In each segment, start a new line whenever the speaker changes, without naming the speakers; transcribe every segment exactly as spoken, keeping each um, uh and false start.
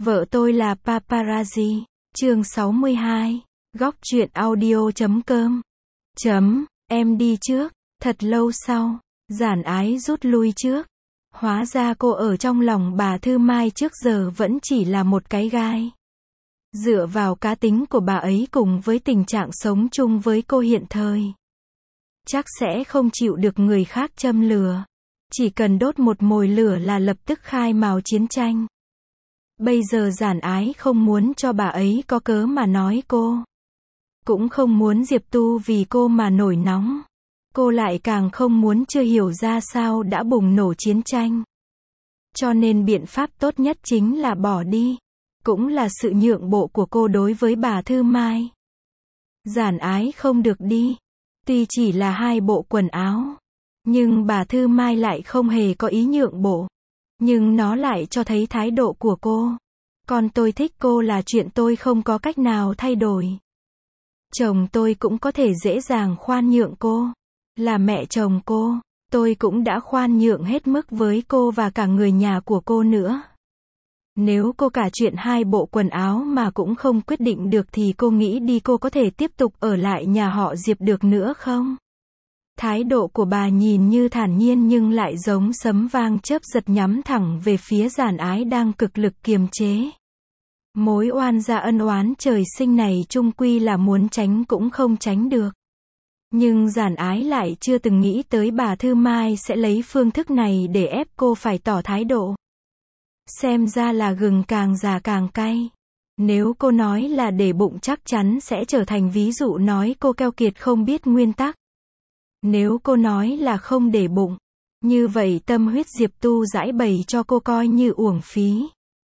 Vợ tôi là paparazzi. Chương sáu mươi hai. Góc truyện audio chấm com. Chấm, em đi trước. Thật lâu sau, Giản Ái rút lui trước. Hóa ra cô ở trong lòng bà Thư Mai trước giờ vẫn chỉ là một cái gai. Dựa vào cá tính của bà ấy cùng với tình trạng sống chung với cô hiện thời, chắc sẽ không chịu được người khác châm lửa. Chỉ cần đốt một mồi lửa là lập tức khai mào chiến tranh. Bây giờ Giản Ái không muốn cho bà ấy có cớ mà nói cô. Cũng không muốn Diệp Tu vì cô mà nổi nóng. Cô lại càng không muốn chưa hiểu ra sao đã bùng nổ chiến tranh. Cho nên biện pháp tốt nhất chính là bỏ đi. Cũng là sự nhượng bộ của cô đối với bà Thư Mai. Giản Ái không được đi. Tuy chỉ là hai bộ quần áo, nhưng bà Thư Mai lại không hề có ý nhượng bộ. Nhưng nó lại cho thấy thái độ của cô. Còn tôi thích cô là chuyện tôi không có cách nào thay đổi. Chồng tôi cũng có thể dễ dàng khoan nhượng cô. Là mẹ chồng cô, tôi cũng đã khoan nhượng hết mức với cô và cả người nhà của cô nữa. Nếu cô cả chuyện hai bộ quần áo mà cũng không quyết định được thì cô nghĩ đi cô có thể tiếp tục ở lại nhà họ Diệp được nữa không? Thái độ của bà nhìn như thản nhiên nhưng lại giống sấm vang chớp giật nhắm thẳng về phía Giản Ái đang cực lực kiềm chế. Mối oan gia ân oán trời sinh này chung quy là muốn tránh cũng không tránh được. Nhưng Giản Ái lại chưa từng nghĩ tới bà Thư Mai sẽ lấy phương thức này để ép cô phải tỏ thái độ. Xem ra là gừng càng già càng cay. Nếu cô nói là để bụng chắc chắn sẽ trở thành ví dụ nói cô keo kiệt không biết nguyên tắc. Nếu cô nói là không để bụng, như vậy tâm huyết Diệp Tu giãi bày cho cô coi như uổng phí.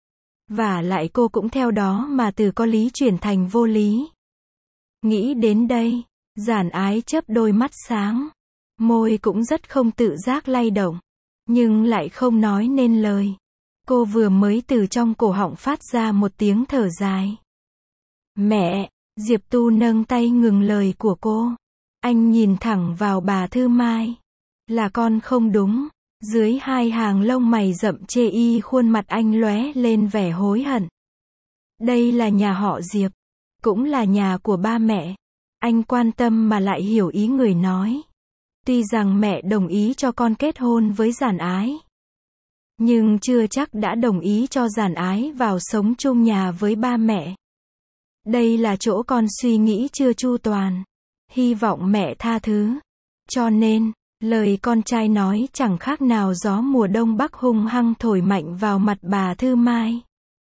Và lại cô cũng theo đó mà từ có lý chuyển thành vô lý. Nghĩ đến đây, Giản Ái chớp đôi mắt sáng. Môi cũng rất không tự giác lay động. Nhưng lại không nói nên lời. Cô vừa mới từ trong cổ họng phát ra một tiếng thở dài. Mẹ, Diệp Tu nâng tay ngừng lời của cô. Anh nhìn thẳng vào bà Thư Mai. Là con không đúng. Dưới hai hàng lông mày rậm chê y khuôn mặt anh lóe lên vẻ hối hận. Đây là nhà họ Diệp. Cũng là nhà của ba mẹ. Anh quan tâm mà lại hiểu ý người nói. Tuy rằng mẹ đồng ý cho con kết hôn với Giản Ái, nhưng chưa chắc đã đồng ý cho Giản Ái vào sống chung nhà với ba mẹ. Đây là chỗ con suy nghĩ chưa chu toàn. Hy vọng mẹ tha thứ. Cho nên, lời con trai nói chẳng khác nào gió mùa đông bắc hung hăng thổi mạnh vào mặt bà Thư Mai.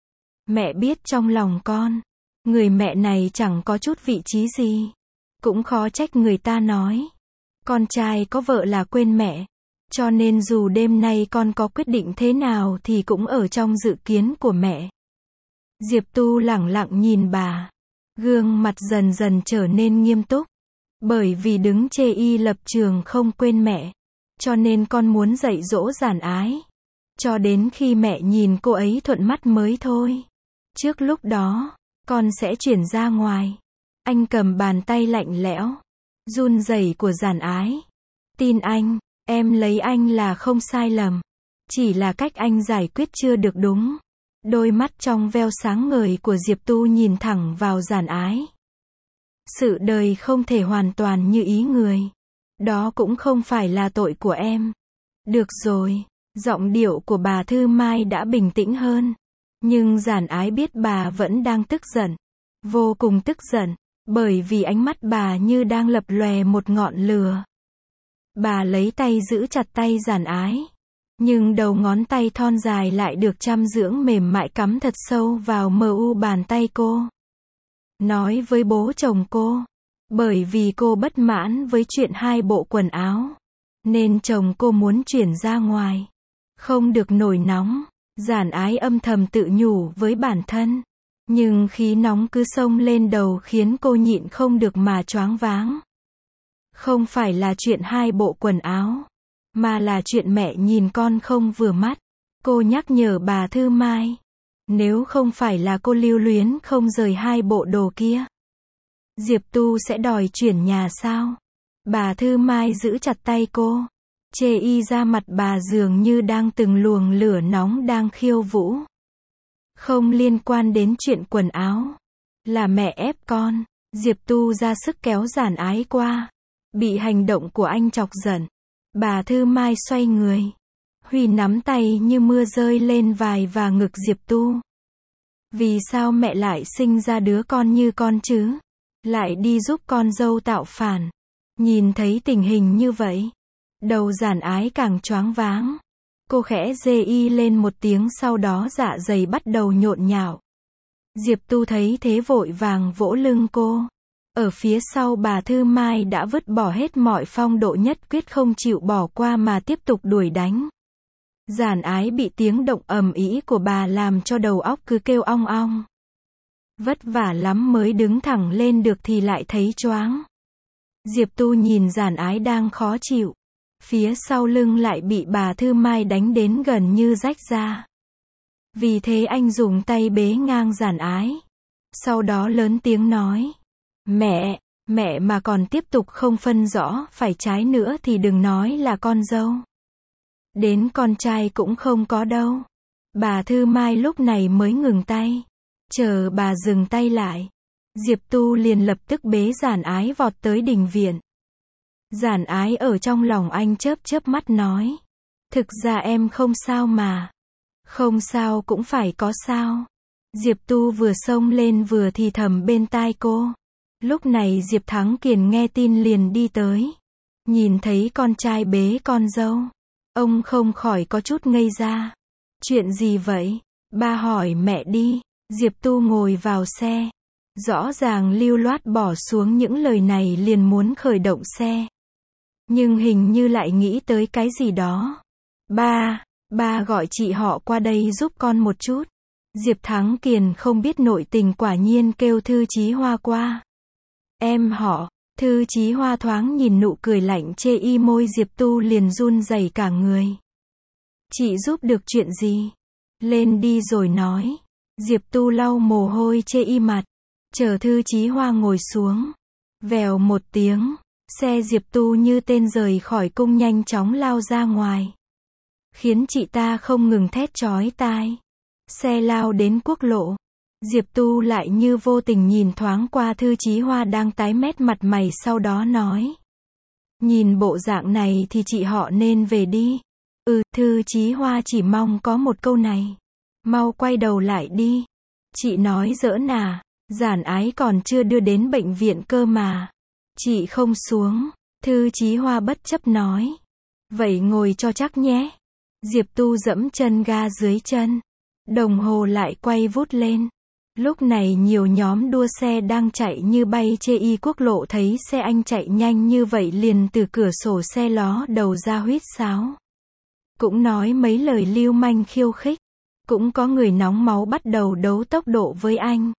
Mẹ biết trong lòng con, người mẹ này chẳng có chút vị trí gì. Cũng khó trách người ta nói. Con trai có vợ là quên mẹ. Cho nên dù đêm nay con có quyết định thế nào thì cũng ở trong dự kiến của mẹ. Diệp Tu lẳng lặng nhìn bà. Gương mặt dần dần trở nên nghiêm túc. Bởi vì đứng chê y lập trường không quên mẹ. Cho nên con muốn dạy dỗ Giản Ái. Cho đến khi mẹ nhìn cô ấy thuận mắt mới thôi. Trước lúc đó, con sẽ chuyển ra ngoài. Anh cầm bàn tay lạnh lẽo, run rẩy của Giản Ái. Tin anh, em lấy anh là không sai lầm. Chỉ là cách anh giải quyết chưa được đúng. Đôi mắt trong veo sáng ngời của Diệp Tu nhìn thẳng vào Giản Ái. Sự đời không thể hoàn toàn như ý người. Đó cũng không phải là tội của em. Được rồi, giọng điệu của bà Thư Mai đã bình tĩnh hơn. Nhưng Giản Ái biết bà vẫn đang tức giận. Vô cùng tức giận. Bởi vì ánh mắt bà như đang lập lòe một ngọn lửa. Bà lấy tay giữ chặt tay Giản Ái. Nhưng đầu ngón tay thon dài lại được chăm dưỡng mềm mại cắm thật sâu vào mờ u bàn tay cô. Nói với bố chồng cô. Bởi vì cô bất mãn với chuyện hai bộ quần áo. Nên chồng cô muốn chuyển ra ngoài. Không được nổi nóng. Giản Ái âm thầm tự nhủ với bản thân. Nhưng khí nóng cứ xông lên đầu khiến cô nhịn không được mà choáng váng. Không phải là chuyện hai bộ quần áo, mà là chuyện mẹ nhìn con không vừa mắt. Cô nhắc nhở bà Thư Mai. Nếu không phải là cô lưu luyến không rời hai bộ đồ kia, Diệp Tu sẽ đòi chuyển nhà sao? Bà Thư Mai giữ chặt tay cô. Chê y ra mặt bà dường như đang từng luồng lửa nóng đang khiêu vũ. Không liên quan đến chuyện quần áo. Là mẹ ép con. Diệp Tu ra sức kéo Giản Ái qua. Bị hành động của anh chọc giận. Bà Thư Mai xoay người. Huy nắm tay như mưa rơi lên vai và ngực Diệp Tu. Vì sao mẹ lại sinh ra đứa con như con chứ? Lại đi giúp con dâu tạo phản. Nhìn thấy tình hình như vậy, đầu Giản Ái càng choáng váng. Cô khẽ rê y lên một tiếng, sau đó dạ dày bắt đầu nhộn nhạo. Diệp Tu thấy thế vội vàng vỗ lưng cô. Ở phía sau bà Thư Mai đã vứt bỏ hết mọi phong độ, nhất quyết không chịu bỏ qua mà tiếp tục đuổi đánh. Giản Ái bị tiếng động ầm ĩ của bà làm cho đầu óc cứ kêu ong ong. Vất vả lắm mới đứng thẳng lên được thì lại thấy choáng. Diệp Tu nhìn Giản Ái đang khó chịu. Phía sau lưng lại bị bà Thư Mai đánh đến gần như rách ra. Vì thế anh dùng tay bế ngang Giản Ái. Sau đó lớn tiếng nói. Mẹ, mẹ mà còn tiếp tục không phân rõ phải trái nữa thì đừng nói là con dâu. Đến con trai cũng không có đâu. Bà Thư Mai lúc này mới ngừng tay. Chờ bà dừng tay lại, Diệp Tu liền lập tức bế Giản Ái vọt tới đình viện. Giản Ái ở trong lòng anh chớp chớp mắt nói. Thực ra em không sao mà. Không sao cũng phải có sao. Diệp Tu vừa xông lên vừa thì thầm bên tai cô. Lúc này Diệp Thắng Kiền nghe tin liền đi tới. Nhìn thấy con trai bế con dâu, ông không khỏi có chút ngây ra. Chuyện gì vậy? Ba hỏi mẹ đi. Diệp Tu ngồi vào xe. Rõ ràng lưu loát bỏ xuống những lời này, liền muốn khởi động xe. Nhưng hình như lại nghĩ tới cái gì đó. Ba, ba gọi chị họ qua đây giúp con một chút. Diệp Thắng Kiền không biết nội tình, quả nhiên kêu Thư Chí Hoa qua. Em họ. Thư Chí Hoa thoáng nhìn nụ cười lạnh chê y môi Diệp Tu liền run rẩy cả người. Chị giúp được chuyện gì? Lên đi rồi nói. Diệp Tu lau mồ hôi chê y mặt. Chờ Thư Chí Hoa ngồi xuống. Vèo một tiếng, xe Diệp Tu như tên rời khỏi cung nhanh chóng lao ra ngoài. Khiến chị ta không ngừng thét chói tai. Xe lao đến quốc lộ. Diệp Tu lại như vô tình nhìn thoáng qua Thư Chí Hoa đang tái mét mặt mày, sau đó nói. Nhìn bộ dạng này thì chị họ nên về đi. Ừ, Thư Chí Hoa chỉ mong có một câu này. Mau quay đầu lại đi. Chị nói giỡn à? Giản Ái còn chưa đưa đến bệnh viện cơ mà. Chị không xuống. Thư Chí Hoa bất chấp nói. Vậy ngồi cho chắc nhé. Diệp Tu dẫm chân ga dưới chân. Đồng hồ lại quay vút lên. Lúc này nhiều nhóm đua xe đang chạy như bay chê y quốc lộ thấy xe anh chạy nhanh như vậy liền từ cửa sổ xe ló đầu ra huýt sáo. Cũng nói mấy lời lưu manh khiêu khích. Cũng có người nóng máu bắt đầu đấu tốc độ với anh.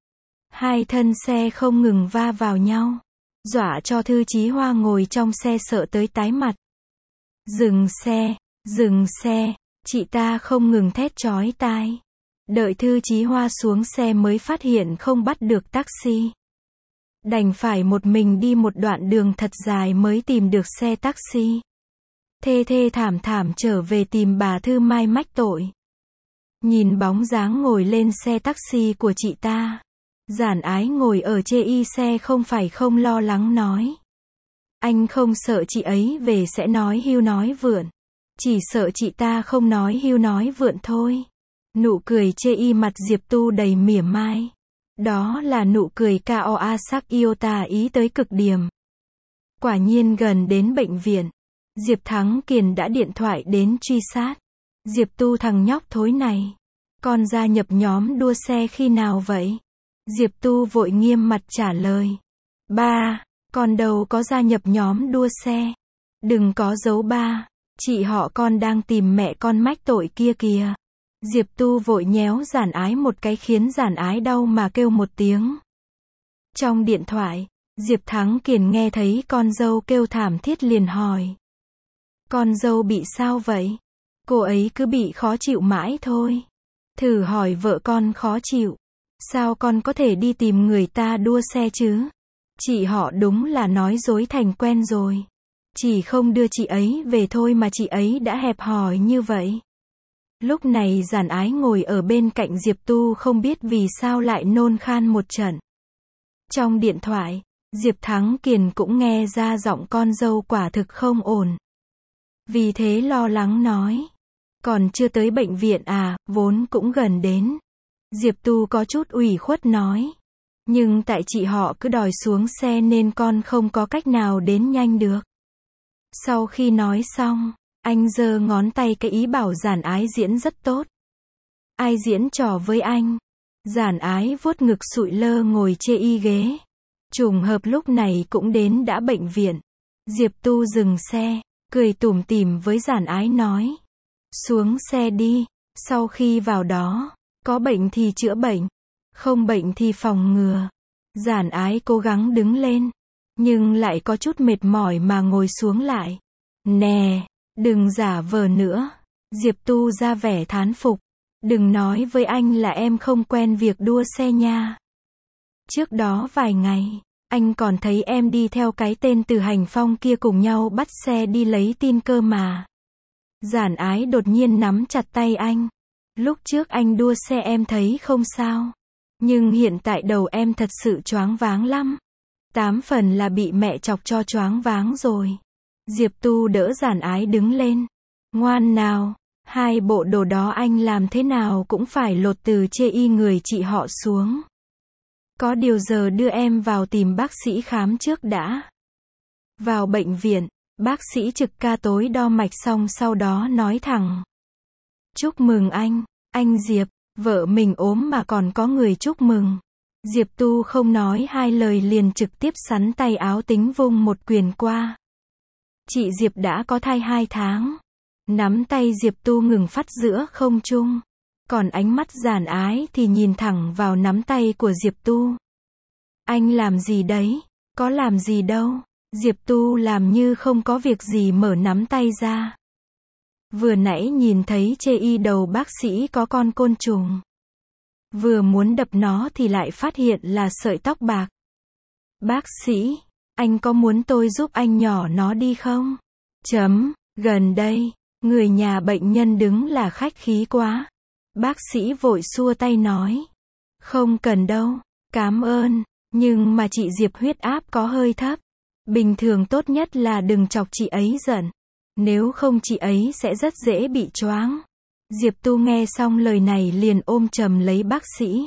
Hai thân xe không ngừng va vào nhau. Dọa cho Thư Chí Hoa ngồi trong xe sợ tới tái mặt. Dừng xe, dừng xe, chị ta không ngừng thét chói tai. Đợi Thư Chí Hoa xuống xe mới phát hiện không bắt được taxi. Đành phải một mình đi một đoạn đường thật dài mới tìm được xe taxi. Thê thê thảm thảm trở về tìm bà Thư Mai mách tội. Nhìn bóng dáng ngồi lên xe taxi của chị ta, Giản Ái ngồi ở chê y xe không phải không lo lắng nói. Anh không sợ chị ấy về sẽ nói hưu nói vượn. Chỉ sợ chị ta không nói hưu nói vượn thôi. Nụ cười chê y mặt Diệp Tu đầy mỉa mai. Đó là nụ cười cao a sắc yêu tà ý tới cực điểm. Quả nhiên gần đến bệnh viện, Diệp Thắng Kiền đã điện thoại đến truy sát. Diệp Tu thằng nhóc thối này, con gia nhập nhóm đua xe khi nào vậy? Diệp Tu vội nghiêm mặt trả lời. Ba, con đâu có gia nhập nhóm đua xe. Đừng có giấu ba, chị họ con đang tìm mẹ con mách tội kia kìa. Diệp Tu vội nhéo Giản Ái một cái khiến Giản Ái đau mà kêu một tiếng. Trong điện thoại, Diệp Thắng Kiền nghe thấy con dâu kêu thảm thiết liền hỏi. Con dâu bị sao vậy? Cô ấy cứ bị khó chịu mãi thôi. Thử hỏi vợ con khó chịu. Sao con có thể đi tìm người ta đua xe chứ? Chị họ đúng là nói dối thành quen rồi. Chỉ không đưa chị ấy về thôi mà chị ấy đã hẹp hòi như vậy. Lúc này Giản Ái ngồi ở bên cạnh Diệp Tu không biết vì sao lại nôn khan một trận. Trong điện thoại, Diệp Thắng Kiền cũng nghe ra giọng con dâu quả thực không ổn. Vì thế lo lắng nói. Còn chưa tới bệnh viện à, vốn cũng gần đến. Diệp Tu có chút ủy khuất nói. Nhưng tại chị họ cứ đòi xuống xe nên con không có cách nào đến nhanh được. Sau khi nói xong, anh giơ ngón tay cái ý bảo Giản Ái diễn rất tốt. Ai diễn trò với anh? Giản Ái vuốt ngực sụi lơ ngồi chê y ghế. Trùng hợp lúc này cũng đến đã bệnh viện. Diệp Tu dừng xe, cười tủm tỉm với Giản Ái nói. Xuống xe đi, sau khi vào đó, có bệnh thì chữa bệnh, không bệnh thì phòng ngừa. Giản Ái cố gắng đứng lên, nhưng lại có chút mệt mỏi mà ngồi xuống lại. Nè, đừng giả vờ nữa. Diệp Tu ra vẻ thán phục. Đừng nói với anh là em không quen việc đua xe nha. Trước đó vài ngày, anh còn thấy em đi theo cái tên Từ Hành Phong kia cùng nhau bắt xe đi lấy tin cơ mà. Giản Ái đột nhiên nắm chặt tay anh. Lúc trước anh đua xe em thấy không sao. Nhưng hiện tại đầu em thật sự choáng váng lắm. Tám phần là bị mẹ chọc cho choáng váng rồi. Diệp Tu đỡ Giản Ái đứng lên. Ngoan nào, hai bộ đồ đó anh làm thế nào cũng phải lột từ chê y người chị họ xuống. Có điều giờ đưa em vào tìm bác sĩ khám trước đã. Vào bệnh viện, bác sĩ trực ca tối đo mạch xong sau đó nói thẳng. Chúc mừng anh, anh Diệp, vợ mình ốm mà còn có người chúc mừng. Diệp Tu không nói hai lời liền trực tiếp sắn tay áo tính vung một quyền qua. Chị Diệp đã có thai hai tháng. Nắm tay Diệp Tu ngừng phát giữa không trung. Còn ánh mắt Giản Ái thì nhìn thẳng vào nắm tay của Diệp Tu. Anh làm gì đấy? Có làm gì đâu. Diệp Tu làm như không có việc gì mở nắm tay ra. Vừa nãy nhìn thấy chê y đầu bác sĩ có con côn trùng. Vừa muốn đập nó thì lại phát hiện là sợi tóc bạc. Bác sĩ, anh có muốn tôi giúp anh nhỏ nó đi không? Chấm, gần đây, người nhà bệnh nhân đứng là khách khí quá. Bác sĩ vội xua tay nói. Không cần đâu, cảm ơn, nhưng mà chị Diệp huyết áp có hơi thấp. Bình thường tốt nhất là đừng chọc chị ấy giận. Nếu không chị ấy sẽ rất dễ bị choáng. Diệp Tu nghe xong lời này liền ôm chầm lấy bác sĩ.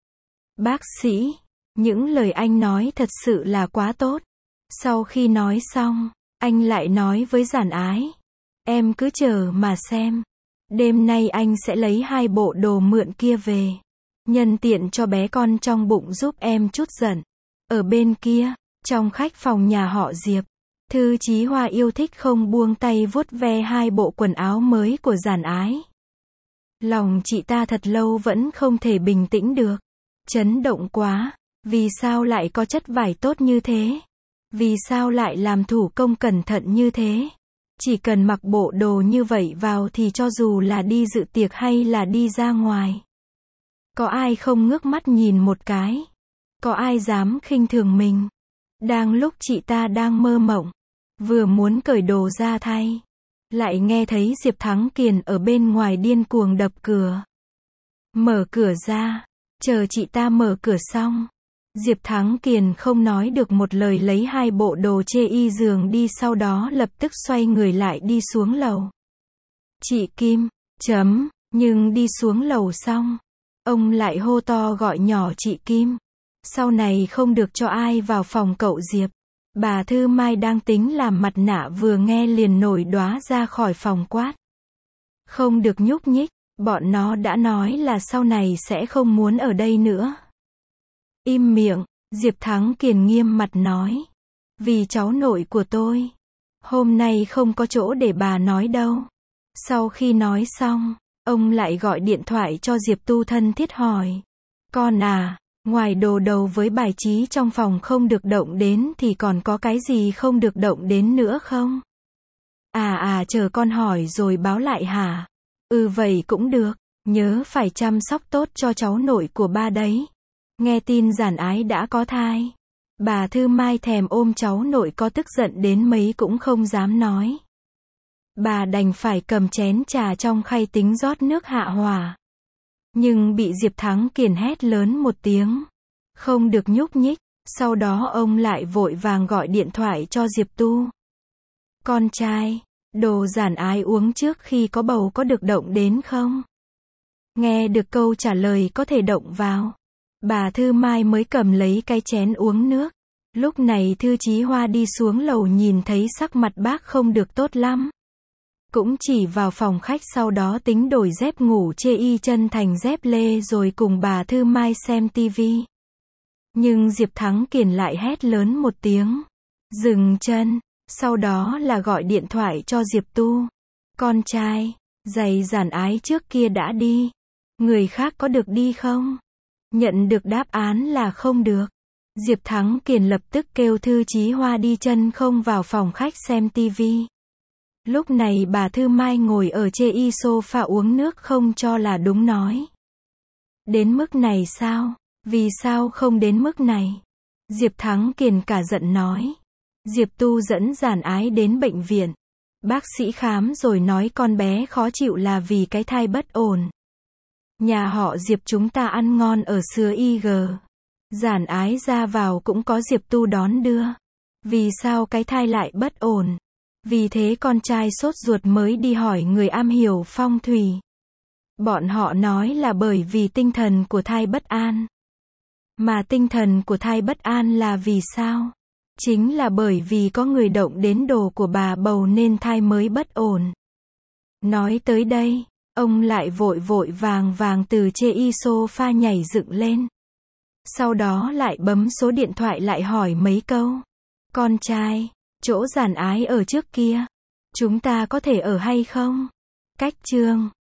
Bác sĩ, những lời anh nói thật sự là quá tốt. Sau khi nói xong, anh lại nói với Giản Ái. Em cứ chờ mà xem. Đêm nay anh sẽ lấy hai bộ đồ mượn kia về. Nhân tiện cho bé con trong bụng giúp em chút giận. Ở bên kia, trong khách phòng nhà họ Diệp, Thư Chí Hoa yêu thích không buông tay vuốt ve hai bộ quần áo mới của Giản Ái. Lòng chị ta thật lâu vẫn không thể bình tĩnh được. Chấn động quá. Vì sao lại có chất vải tốt như thế? Vì sao lại làm thủ công cẩn thận như thế? Chỉ cần mặc bộ đồ như vậy vào thì cho dù là đi dự tiệc hay là đi ra ngoài. Có ai không ngước mắt nhìn một cái? Có ai dám khinh thường mình? Đang lúc chị ta đang mơ mộng, vừa muốn cởi đồ ra thay, lại nghe thấy Diệp Thắng Kiền ở bên ngoài điên cuồng đập cửa. Mở cửa ra, chờ chị ta mở cửa xong. Diệp Thắng Kiền không nói được một lời lấy hai bộ đồ chê y giường đi sau đó lập tức xoay người lại đi xuống lầu. Chị Kim, chấm, nhưng đi xuống lầu xong, ông lại hô to gọi nhỏ chị Kim. Sau này không được cho ai vào phòng cậu Diệp. Bà Thư Mai đang tính làm mặt nạ vừa nghe liền nổi đoá ra khỏi phòng quát. Không được nhúc nhích, bọn nó đã nói là sau này sẽ không muốn ở đây nữa. Im miệng, Diệp Thắng Kiền nghiêm mặt nói. Vì cháu nội của tôi. Hôm nay không có chỗ để bà nói đâu. Sau khi nói xong, ông lại gọi điện thoại cho Diệp Tu thân thiết hỏi. Con à, ngoài đồ đầu với bài trí trong phòng không được động đến thì còn có cái gì không được động đến nữa không? À à chờ con hỏi rồi báo lại hả? Ừ vậy cũng được, nhớ phải chăm sóc tốt cho cháu nội của ba đấy. Nghe tin Giản Ái đã có thai. Bà Thư Mai thèm ôm cháu nội có tức giận đến mấy cũng không dám nói. Bà đành phải cầm chén trà trong khay tính rót nước hạ hỏa. Nhưng bị Diệp Thắng Kiền hét lớn một tiếng. Không được nhúc nhích. Sau đó ông lại vội vàng gọi điện thoại cho Diệp Tu. Con trai, đồ giản ái uống trước khi có bầu có được động đến không? Nghe được câu trả lời có thể động vào. Bà Thư Mai mới cầm lấy cái chén uống nước. Lúc này Thư Chí Hoa đi xuống lầu nhìn thấy sắc mặt bác không được tốt lắm. Cũng chỉ vào phòng khách sau đó tính đổi dép ngủ chê y chân thành dép lê rồi cùng bà Thư Mai xem tivi. Nhưng Diệp Thắng Kiền lại hét lớn một tiếng. Dừng chân. Sau đó là gọi điện thoại cho Diệp Tu. Con trai, giày giản ái trước kia đã đi. Người khác có được đi không? Nhận được đáp án là không được. Diệp Thắng Kiền lập tức kêu Thư Chí Hoa đi chân không vào phòng khách xem tivi. Lúc này bà Thư Mai ngồi ở chê y sofa uống nước không cho là đúng nói. Đến mức này sao? Vì sao không đến mức này? Diệp Thắng Kiền cả giận nói. Diệp Tu dẫn giản ái đến bệnh viện. Bác sĩ khám rồi nói con bé khó chịu là vì cái thai bất ổn. Nhà họ Diệp chúng ta ăn ngon ở xứ i giê. Giản ái ra vào cũng có Diệp Tu đón đưa. Vì sao cái thai lại bất ổn? Vì thế con trai sốt ruột mới đi hỏi người am hiểu phong thủy. Bọn họ nói là bởi vì tinh thần của thai bất an. Mà tinh thần của thai bất an là vì sao? Chính là bởi vì có người động đến đồ của bà bầu nên thai mới bất ổn. Nói tới đây, ông lại vội vội vàng vàng từ chê y sofa nhảy dựng lên. Sau đó lại bấm số điện thoại lại hỏi mấy câu. Con trai, chỗ giản ái ở trước kia, chúng ta có thể ở hay không? Cách chương